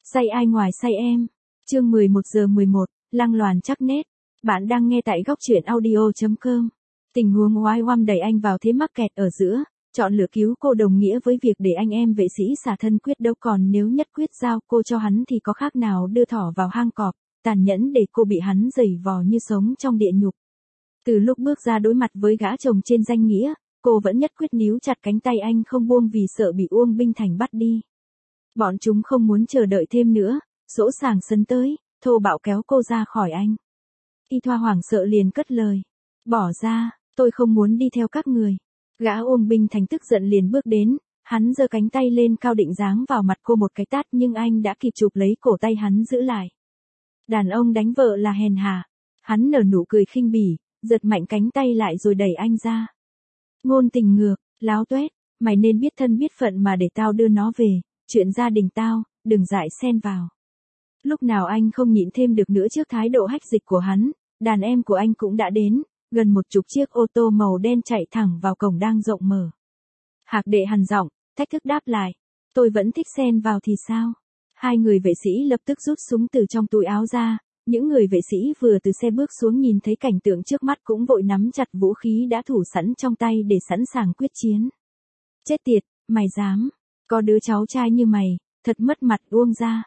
Say ai ngoài say em. Chương 11:11, Lăng loàn chắc nết. Bạn đang nghe tại góc truyện audio.com. Tình huống oái oăm đẩy anh vào thế mắc kẹt ở giữa, chọn lựa cứu cô đồng nghĩa với việc để anh em vệ sĩ xả thân quyết đấu, còn nếu nhất quyết giao cô cho hắn thì có khác nào đưa thỏ vào hang cọp, tàn nhẫn để cô bị hắn giày vò như sống trong địa nhục. Từ lúc bước ra đối mặt với gã chồng trên danh nghĩa, cô vẫn nhất quyết níu chặt cánh tay anh không buông vì sợ bị Uông Binh Thành bắt đi. Bọn chúng không muốn chờ đợi thêm nữa, dỗ sàng sấn tới, thô bạo kéo cô ra khỏi anh. Y Thoa hoảng sợ liền cất lời. Bỏ ra, tôi không muốn đi theo các người. Gã Uông Binh Thành tức giận liền bước đến, hắn giơ cánh tay lên cao định giáng vào mặt cô một cái tát, nhưng anh đã kịp chụp lấy cổ tay hắn giữ lại. Đàn ông đánh vợ là hèn hạ. Hắn nở nụ cười khinh bỉ, giật mạnh cánh tay lại rồi đẩy anh ra. Ngôn tình ngược, láo tuét, mày nên biết thân biết phận mà để tao đưa nó về, chuyện gia đình tao, đừng dại xen vào. Lúc nào anh không nhịn thêm được nữa trước thái độ hách dịch của hắn, đàn em của anh cũng đã đến, gần 10 chiếc ô tô màu đen chạy thẳng vào cổng đang rộng mở. Hạc Đệ hằn giọng, thách thức đáp lại, tôi vẫn thích xen vào thì sao? Hai người vệ sĩ lập tức rút súng từ trong túi áo ra, những người vệ sĩ vừa từ xe bước xuống nhìn thấy cảnh tượng trước mắt cũng vội nắm chặt vũ khí đã thủ sẵn trong tay để sẵn sàng quyết chiến. Chết tiệt, mày dám, có đứa cháu trai như mày, thật mất mặt Uông gia.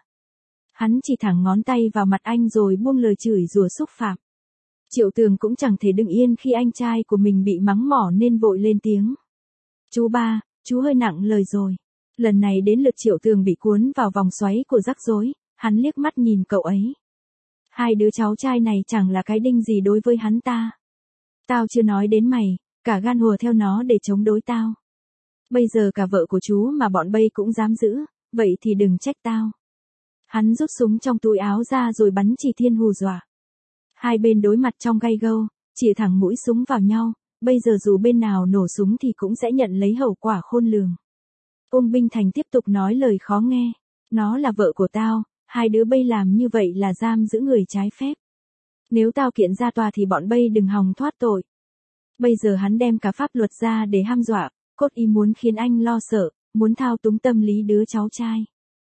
Hắn chỉ thẳng ngón tay vào mặt anh rồi buông lời chửi rủa xúc phạm. Triệu Tường cũng chẳng thể đứng yên khi anh trai của mình bị mắng mỏ nên vội lên tiếng. Chú ba, chú hơi nặng lời rồi. Lần này đến lượt Triệu Tường bị cuốn vào vòng xoáy của rắc rối, hắn liếc mắt nhìn cậu ấy. Hai đứa cháu trai này chẳng là cái đinh gì đối với hắn ta. Tao chưa nói đến mày, cả gan hùa theo nó để chống đối tao. Bây giờ cả vợ của chú mà bọn bây cũng dám giữ, vậy thì đừng trách tao. Hắn rút súng trong túi áo ra rồi bắn chỉ thiên hù dọa. Hai bên đối mặt trong gay gâu, chĩa thẳng mũi súng vào nhau, bây giờ dù bên nào nổ súng thì cũng sẽ nhận lấy hậu quả khôn lường. Uông Binh Thành tiếp tục nói lời khó nghe. Nó là vợ của tao, hai đứa bây làm như vậy là giam giữ người trái phép. Nếu tao kiện ra tòa thì bọn bây đừng hòng thoát tội. Bây giờ hắn đem cả pháp luật ra để hăm dọa, cốt ý muốn khiến anh lo sợ, muốn thao túng tâm lý đứa cháu trai.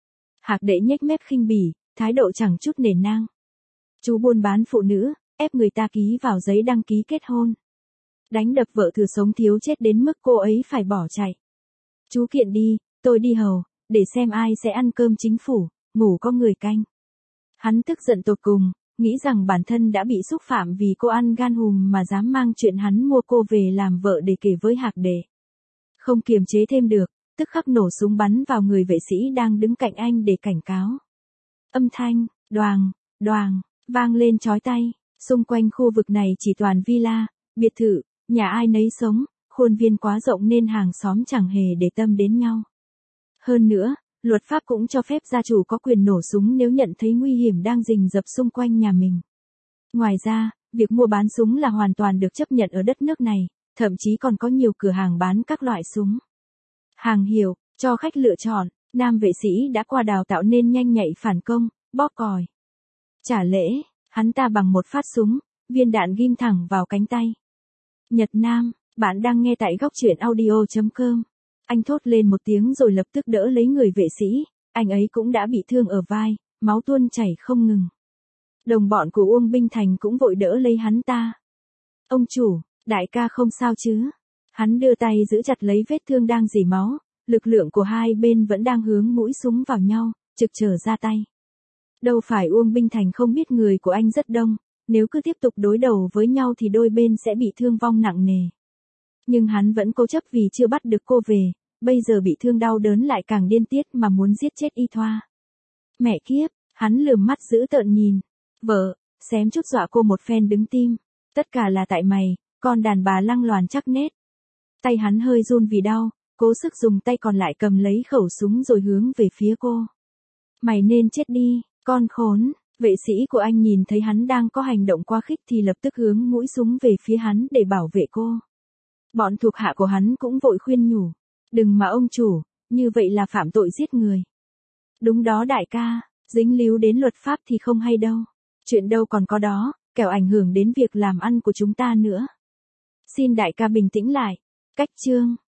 Hạc Đệ nhếch mép khinh bỉ, thái độ chẳng chút nể nang. Chú buôn bán phụ nữ, ép người ta ký vào giấy đăng ký kết hôn. Đánh đập vợ thừa sống thiếu chết đến mức cô ấy phải bỏ chạy. Chú kiện đi, tôi đi hầu, để xem ai sẽ ăn cơm chính phủ, ngủ có người canh. Hắn tức giận tột cùng, nghĩ rằng bản thân đã bị xúc phạm vì cô ăn gan hùm mà dám mang chuyện hắn mua cô về làm vợ để kể với Hạc Đệ. Không kiềm chế thêm được, tức khắc nổ súng bắn vào người vệ sĩ đang đứng cạnh anh để cảnh cáo. Âm thanh, đoàng, đoàng, vang lên chói tai. Xung quanh khu vực này chỉ toàn villa, biệt thự, nhà ai nấy sống, khuôn viên quá rộng nên hàng xóm chẳng hề để tâm đến nhau. Hơn nữa, luật pháp cũng cho phép gia chủ có quyền nổ súng nếu nhận thấy nguy hiểm đang rình rập xung quanh nhà mình. Ngoài ra, việc mua bán súng là hoàn toàn được chấp nhận ở đất nước này, thậm chí còn có nhiều cửa hàng bán các loại súng. Hàng hiệu, cho khách lựa chọn, nam vệ sĩ đã qua đào tạo nên nhanh nhạy phản công, bóp còi. Trả lễ, hắn ta bằng một phát súng, viên đạn ghim thẳng vào cánh tay. Nhật Nam, bạn đang nghe tại góc truyện audio.com. Anh thốt lên một tiếng rồi lập tức đỡ lấy người vệ sĩ, anh ấy cũng đã bị thương ở vai, máu tuôn chảy không ngừng. Đồng bọn của Uông Binh Thành cũng vội đỡ lấy hắn ta. Ông chủ, đại ca không sao chứ? Hắn đưa tay giữ chặt lấy vết thương đang rỉ máu, lực lượng của hai bên vẫn đang hướng mũi súng vào nhau, trực chờ ra tay. Đâu phải Uông Binh Thành không biết người của anh rất đông, nếu cứ tiếp tục đối đầu với nhau thì đôi bên sẽ bị thương vong nặng nề. Nhưng hắn vẫn cố chấp vì chưa bắt được cô về, bây giờ bị thương đau đớn lại càng điên tiết mà muốn giết chết Y Thoa. Mẹ kiếp, hắn lườm mắt dữ tợn nhìn. Vợ, xém chút dọa cô một phen đứng tim. Tất cả là tại mày, con đàn bà lăng loàn chắc nết. Tay hắn hơi run vì đau, cố sức dùng tay còn lại cầm lấy khẩu súng rồi hướng về phía cô. Mày nên chết đi, con khốn. Vệ sĩ của anh nhìn thấy hắn đang có hành động quá khích thì lập tức hướng mũi súng về phía hắn để bảo vệ cô. Bọn thuộc hạ của hắn cũng vội khuyên nhủ. Đừng mà ông chủ, như vậy là phạm tội giết người. Đúng đó đại ca, dính líu đến luật pháp thì không hay đâu. Chuyện đâu còn có đó, kẻo ảnh hưởng đến việc làm ăn của chúng ta nữa. Xin đại ca bình tĩnh lại. Cách chương.